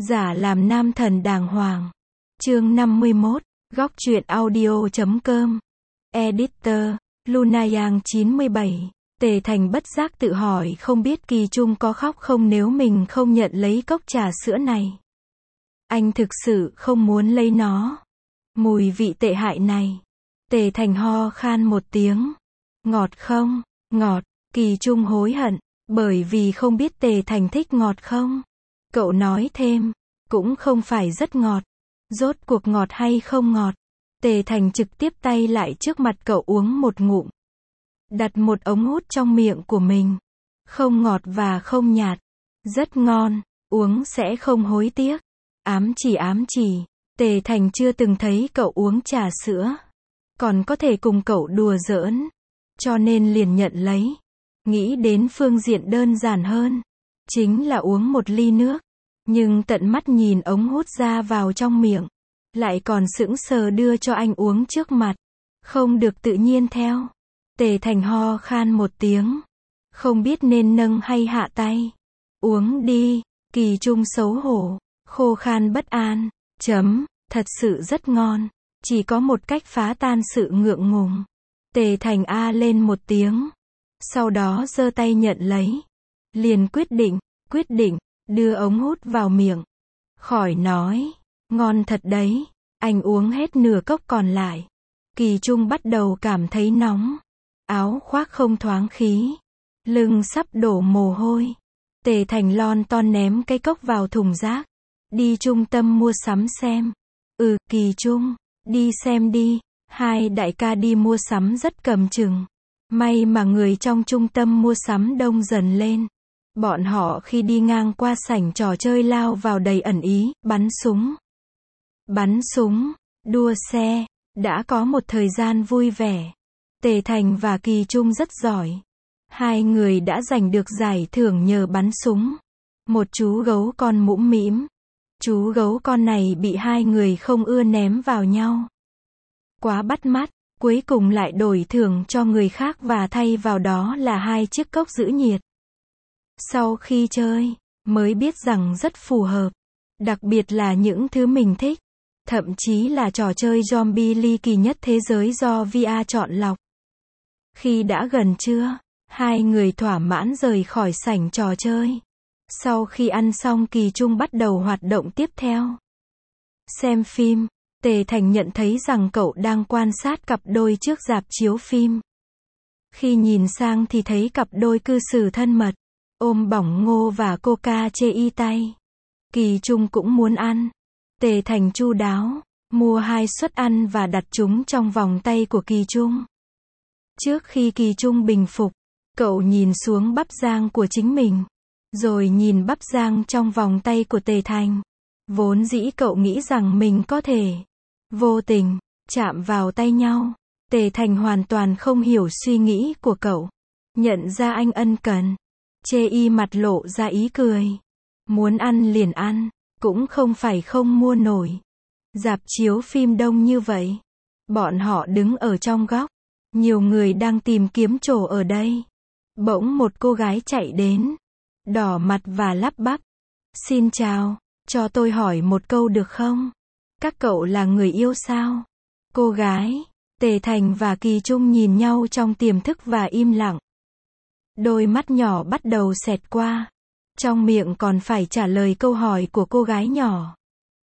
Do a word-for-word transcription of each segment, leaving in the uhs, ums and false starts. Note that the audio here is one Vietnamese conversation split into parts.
Giả làm nam thần đàng hoàng. Chương năm mươi mốt, góc truyện audio chấm com. Editor, Lunayang chín mươi bảy. Tề Thành bất giác tự hỏi không biết Kỳ Trung có khóc không nếu mình không nhận lấy cốc trà sữa này. Anh thực sự không muốn lấy nó. Mùi vị tệ hại này. Tề Thành ho khan một tiếng. Ngọt không? Ngọt. Kỳ Trung hối hận, bởi vì không biết Tề Thành thích ngọt không. Cậu nói thêm, cũng không phải rất ngọt. Rốt cuộc ngọt hay không ngọt? Tề Thành trực tiếp tay lại trước mặt cậu uống một ngụm. Đặt một ống hút trong miệng của mình. Không ngọt và không nhạt. Rất ngon, uống sẽ không hối tiếc. Ám chỉ ám chỉ, Tề Thành chưa từng thấy cậu uống trà sữa. Còn có thể cùng cậu đùa giỡn. Cho nên liền nhận lấy. Nghĩ đến phương diện đơn giản hơn. Chính là uống một ly nước. Nhưng tận mắt nhìn ống hút ra vào trong miệng. Lại còn sững sờ đưa cho anh uống trước mặt. Không được tự nhiên theo. Tề Thành ho khan một tiếng. Không biết nên nâng hay hạ tay. Uống đi. Kỳ Trung xấu hổ. Khô khan bất an. Chấm. Thật sự rất ngon. Chỉ có một cách phá tan sự ngượng ngùng. Tề Thành a lên một tiếng. Sau đó giơ tay nhận lấy. Liền quyết định, quyết định, đưa ống hút vào miệng. Khỏi nói. Ngon thật đấy. Anh uống hết nửa cốc còn lại. Kỳ Trung bắt đầu cảm thấy nóng. Áo khoác không thoáng khí. Lưng sắp đổ mồ hôi. Tề Thành lon ton ném cái cốc vào thùng rác. Đi trung tâm mua sắm xem. Ừ, Kỳ Trung. Đi xem đi. Hai đại ca đi mua sắm rất cầm chừng. May mà người trong trung tâm mua sắm đông dần lên. Bọn họ khi đi ngang qua sảnh trò chơi lao vào đầy ẩn ý, bắn súng. Bắn súng, đua xe, đã có một thời gian vui vẻ. Tề Thành và Kỳ Trung rất giỏi. Hai người đã giành được giải thưởng nhờ bắn súng. Một chú gấu con mũm mĩm. Chú gấu con này bị hai người không ưa ném vào nhau. Quá bắt mắt, cuối cùng lại đổi thưởng cho người khác và thay vào đó là hai chiếc cốc giữ nhiệt. Sau khi chơi, mới biết rằng rất phù hợp. Đặc biệt là những thứ mình thích. Thậm chí là trò chơi zombie ly kỳ nhất thế giới do vê a chọn lọc. Khi đã gần trưa, hai người thỏa mãn rời khỏi sảnh trò chơi. Sau khi ăn xong Kỳ Trung bắt đầu hoạt động tiếp theo. Xem phim. Tề Thành nhận thấy rằng cậu đang quan sát cặp đôi trước rạp chiếu phim. Khi nhìn sang thì thấy cặp đôi cư xử thân mật. Ôm bỏng ngô và coca chê y tay. Kỳ Trung cũng muốn ăn. Tề Thành chu đáo, mua hai suất ăn và đặt chúng trong vòng tay của Kỳ Trung. Trước khi Kỳ Trung bình phục, cậu nhìn xuống bắp rang của chính mình. Rồi nhìn bắp rang trong vòng tay của Tề Thành. Vốn dĩ cậu nghĩ rằng mình có thể vô tình chạm vào tay nhau. Tề Thành hoàn toàn không hiểu suy nghĩ của cậu. Nhận ra anh ân cần. Chê y mặt lộ ra ý cười. Muốn ăn liền ăn. Cũng không phải không mua nổi. Rạp chiếu phim đông như vậy. Bọn họ đứng ở trong góc. Nhiều người đang tìm kiếm chỗ ở đây. Bỗng một cô gái chạy đến. Đỏ mặt và lắp bắp. Xin chào, cho tôi hỏi một câu được không? Các cậu là người yêu sao? Cô gái. Tề Thành và Kỳ Trung nhìn nhau trong tiềm thức và im lặng. Đôi mắt nhỏ bắt đầu xẹt qua. Trong miệng còn phải trả lời câu hỏi của cô gái nhỏ.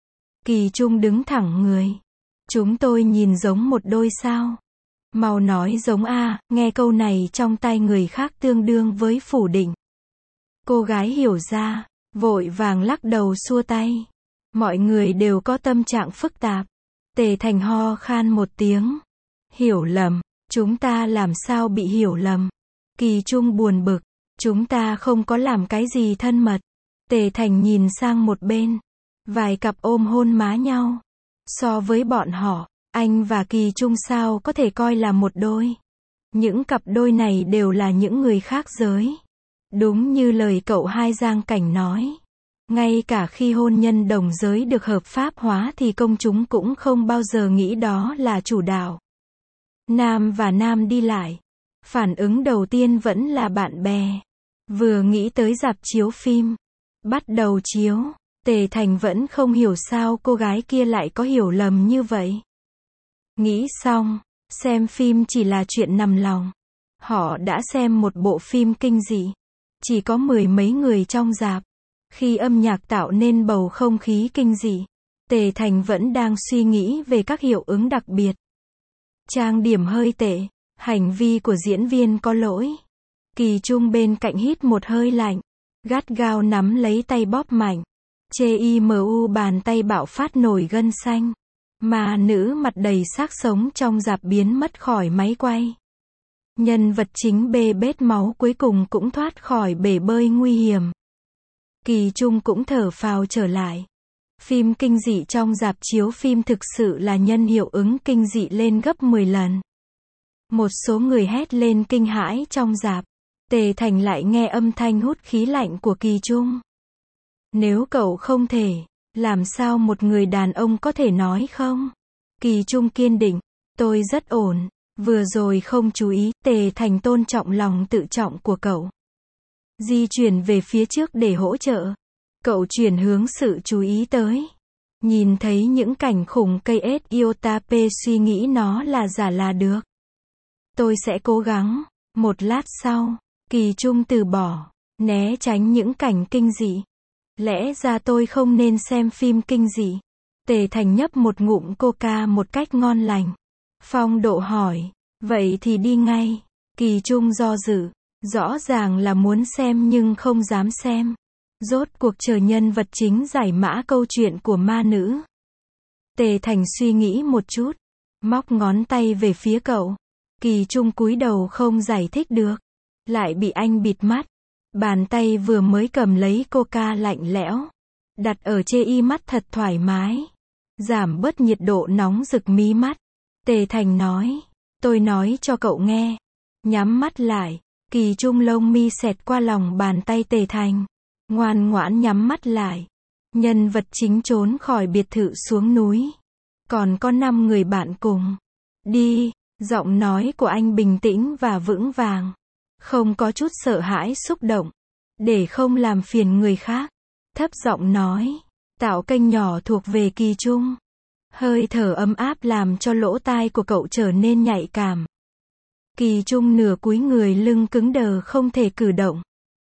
Kỳ Trung đứng thẳng người. Chúng tôi nhìn giống một đôi sao? Mau nói giống a, nghe câu này trong tai người khác tương đương với phủ định. Cô gái hiểu ra, vội vàng lắc đầu xua tay. Mọi người đều có tâm trạng phức tạp. Tề Thành ho khan một tiếng. Hiểu lầm, chúng ta làm sao bị hiểu lầm? Kỳ Trung buồn bực. Chúng ta không có làm cái gì thân mật. Tề Thành nhìn sang một bên. Vài cặp ôm hôn má nhau. So với bọn họ, anh và Kỳ Trung sao có thể coi là một đôi. Những cặp đôi này đều là những người khác giới. Đúng như lời cậu hai Giang Cảnh nói. Ngay cả khi hôn nhân đồng giới được hợp pháp hóa thì công chúng cũng không bao giờ nghĩ đó là chủ đạo. Nam và nam đi lại. Phản ứng đầu tiên vẫn là bạn bè. Vừa nghĩ tới rạp chiếu phim. Bắt đầu chiếu. Tề Thành vẫn không hiểu sao cô gái kia lại có hiểu lầm như vậy. Nghĩ xong, xem phim chỉ là chuyện nằm lòng. Họ đã xem một bộ phim kinh dị. Chỉ có mười mấy người trong rạp. Khi âm nhạc tạo nên bầu không khí kinh dị, Tề Thành vẫn đang suy nghĩ về các hiệu ứng đặc biệt. Trang điểm hơi tệ, hành vi của diễn viên có lỗi. Kỳ Trung bên cạnh hít một hơi lạnh, gắt gao nắm lấy tay bóp mạnh. Chê imu bàn tay bạo phát nổi gân xanh. Mà nữ mặt đầy xác sống trong rạp biến mất khỏi máy quay. Nhân vật chính bê bết máu cuối cùng cũng thoát khỏi bể bơi nguy hiểm. Kỳ Trung cũng thở phào trở lại. Phim kinh dị trong rạp chiếu phim thực sự là nhân hiệu ứng kinh dị lên gấp mười lần. Một số người hét lên kinh hãi trong rạp. Tề Thành lại nghe âm thanh hút khí lạnh của Kỳ Trung. Nếu cậu không thể, làm sao một người đàn ông có thể nói không? Kỳ Trung kiên định, tôi rất ổn, vừa rồi không chú ý. Tề Thành tôn trọng lòng tự trọng của cậu. Di chuyển về phía trước để hỗ trợ. Cậu chuyển hướng sự chú ý tới. Nhìn thấy những cảnh khủng cây ết Iotape suy nghĩ nó là giả là được. Tôi sẽ cố gắng. Một lát sau, Kỳ Trung từ bỏ, né tránh những cảnh kinh dị. Lẽ ra tôi không nên xem phim kinh dị. Tề Thành nhấp một ngụm coca một cách ngon lành. Phong Độ hỏi, vậy thì đi ngay. Kỳ Trung do dự, rõ ràng là muốn xem nhưng không dám xem. Rốt cuộc chờ nhân vật chính giải mã câu chuyện của ma nữ. Tề Thành suy nghĩ một chút, móc ngón tay về phía cậu. Kỳ Trung cúi đầu không giải thích được, lại bị anh bịt mắt. Bàn tay vừa mới cầm lấy coca lạnh lẽo, đặt ở chê y mắt thật thoải mái, giảm bớt nhiệt độ nóng rực mí mắt. Tề Thành nói, tôi nói cho cậu nghe. Nhắm mắt lại, Kỳ Trung lông mi xẹt qua lòng bàn tay Tề Thành. Ngoan ngoãn nhắm mắt lại. Nhân vật chính trốn khỏi biệt thự xuống núi. Còn có năm người bạn cùng. Đi, giọng nói của anh bình tĩnh và vững vàng. Không có chút sợ hãi xúc động. Để không làm phiền người khác. Thấp giọng nói. Tạo kênh nhỏ thuộc về Kỳ Trung. Hơi thở ấm áp làm cho lỗ tai của cậu trở nên nhạy cảm. Kỳ Trung nửa cúi người lưng cứng đờ không thể cử động.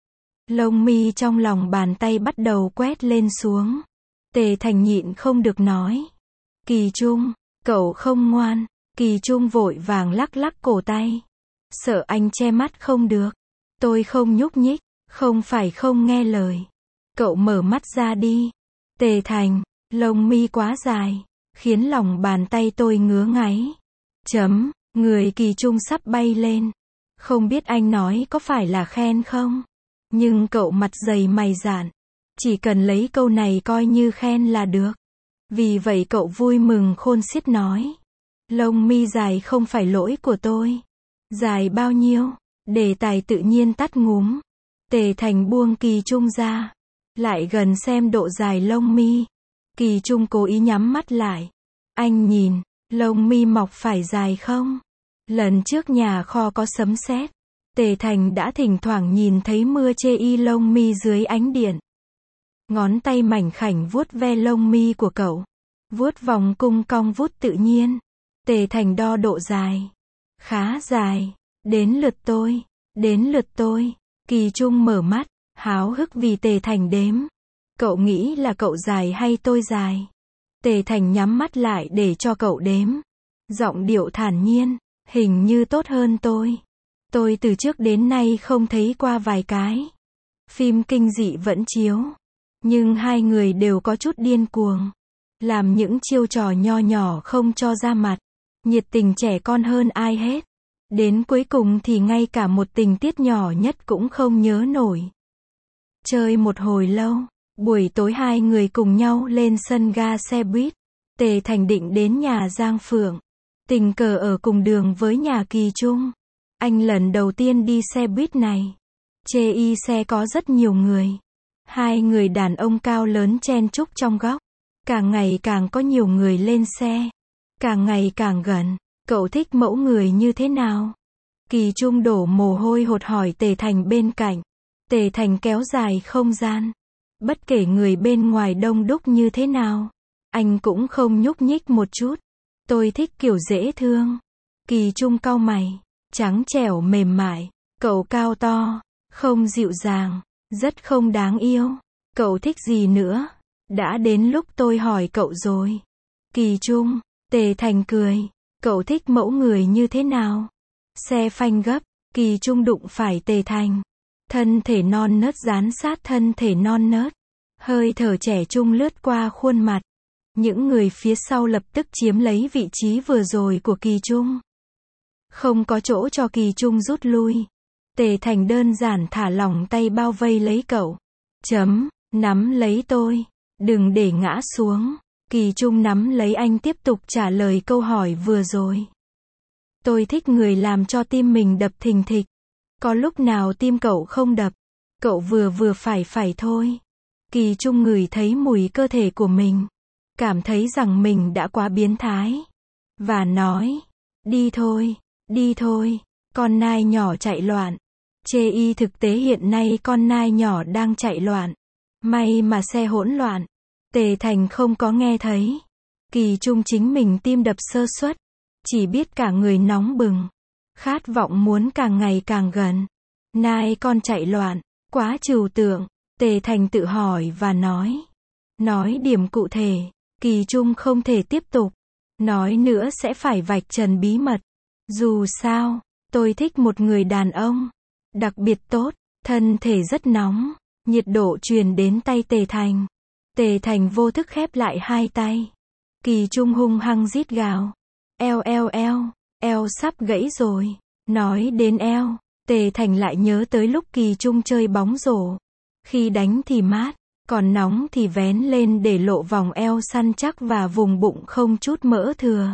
Lông mi trong lòng bàn tay bắt đầu quét lên xuống. Tề Thành nhịn không được nói. Kỳ Trung, cậu không ngoan. Kỳ Trung vội vàng lắc lắc cổ tay. Sợ anh che mắt không được. Tôi không nhúc nhích, không phải không nghe lời. Cậu mở mắt ra đi. Tề Thành, lông mi quá dài, khiến lòng bàn tay tôi ngứa ngáy. Chấm, người Kỳ Trung sắp bay lên. Không biết anh nói có phải là khen không? Nhưng cậu mặt dày mày dạn. Chỉ cần lấy câu này coi như khen là được. Vì vậy cậu vui mừng khôn xiết nói. Lông mi dài không phải lỗi của tôi. Dài bao nhiêu? Đề tài tự nhiên tắt ngúm. Tề Thành buông Kỳ Trung ra. Lại gần xem độ dài lông mi. Kỳ Trung cố ý nhắm mắt lại. Anh nhìn, lông mi mọc phải dài không? Lần trước nhà kho có sấm sét. Tề Thành đã thỉnh thoảng nhìn thấy mưa chê y lông mi dưới ánh điện. Ngón tay mảnh khảnh vuốt ve lông mi của cậu. Vuốt vòng cung cong vuốt tự nhiên. Tề Thành đo độ dài. Khá dài. Đến lượt tôi. Đến lượt tôi. Kỳ Trung mở mắt, háo hức vì Tề Thành đếm. Cậu nghĩ là cậu dài hay tôi dài? Tề Thành nhắm mắt lại để cho cậu đếm. Giọng điệu thản nhiên. Hình như tốt hơn tôi. Tôi từ trước đến nay không thấy qua vài cái. Phim kinh dị vẫn chiếu. Nhưng hai người đều có chút điên cuồng. Làm những chiêu trò nho nhỏ không cho ra mặt. Nhiệt tình trẻ con hơn ai hết. Đến cuối cùng thì ngay cả một tình tiết nhỏ nhất cũng không nhớ nổi. Chơi một hồi lâu. Buổi tối hai người cùng nhau lên sân ga xe buýt. Tề Thành định đến nhà Giang Phượng. Tình cờ ở cùng đường với nhà Kỳ Trung. Anh lần đầu tiên đi xe buýt này. Chê y xe có rất nhiều người. Hai người đàn ông cao lớn chen chúc trong góc. Càng ngày càng có nhiều người lên xe. Càng ngày càng gần. Cậu thích mẫu người như thế nào? Kỳ Trung đổ mồ hôi hột hỏi Tề Thành bên cạnh. Tề Thành kéo dài không gian. Bất kể người bên ngoài đông đúc như thế nào, anh cũng không nhúc nhích một chút. Tôi thích kiểu dễ thương. Kỳ Trung cau mày, trắng trẻo mềm mại, cậu cao to, không dịu dàng, rất không đáng yêu. Cậu thích gì nữa? Đã đến lúc tôi hỏi cậu rồi. Kỳ Trung, Tề Thành cười, cậu thích mẫu người như thế nào? Xe phanh gấp, Kỳ Trung đụng phải Tề Thành. Thân thể non nớt dán sát thân thể non nớt. Hơi thở trẻ trung lướt qua khuôn mặt. Những người phía sau lập tức chiếm lấy vị trí vừa rồi của Kỳ Trung. Không có chỗ cho Kỳ Trung rút lui. Tề Thành đơn giản thả lỏng tay bao vây lấy cậu. Chấm, nắm lấy tôi. Đừng để ngã xuống. Kỳ Trung nắm lấy anh tiếp tục trả lời câu hỏi vừa rồi. Tôi thích người làm cho tim mình đập thình thịch. Có lúc nào tim cậu không đập? Cậu vừa vừa phải phải thôi. Kỳ Trung ngửi thấy mùi cơ thể của mình. Cảm thấy rằng mình đã quá biến thái. Và nói, đi thôi, đi thôi, con nai nhỏ chạy loạn. Chê y thực tế hiện nay con nai nhỏ đang chạy loạn. May mà xe hỗn loạn. Tề Thành không có nghe thấy. Kỳ Trung chính mình tim đập sơ suất. Chỉ biết cả người nóng bừng. Khát vọng muốn càng ngày càng gần. Nai con chạy loạn, quá trừu tượng. Tề Thành tự hỏi và nói. Nói điểm cụ thể. Kỳ Trung không thể tiếp tục. Nói nữa sẽ phải vạch trần bí mật. Dù sao, tôi thích một người đàn ông. Đặc biệt tốt, thân thể rất nóng. Nhiệt độ truyền đến tay Tề Thành. Tề Thành vô thức khép lại hai tay. Kỳ Trung hung hăng rít gào. Eo eo eo, eo sắp gãy rồi. Nói đến eo, Tề Thành lại nhớ tới lúc Kỳ Trung chơi bóng rổ. Khi đánh thì mát, còn nóng thì vén lên để lộ vòng eo săn chắc và vùng bụng không chút mỡ thừa.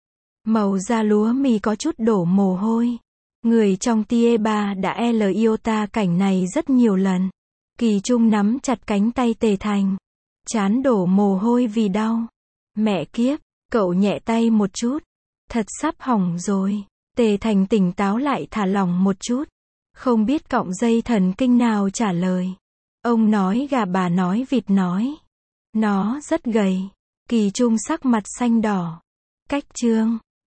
Màu da lúa mì có chút đổ mồ hôi. Người trong Tie ba đã L iota cảnh này rất nhiều lần. Kỳ Trung nắm chặt cánh tay Tề Thành. Trán đổ mồ hôi vì đau. Mẹ kiếp, cậu nhẹ tay một chút. Thật sắp hỏng rồi. Tề Thành tỉnh táo lại thả lỏng một chút. Không biết cọng dây thần kinh nào trả lời. Ông nói gà bà nói vịt nói. Nó rất gầy. Kỳ Trung sắc mặt xanh đỏ. Cách chương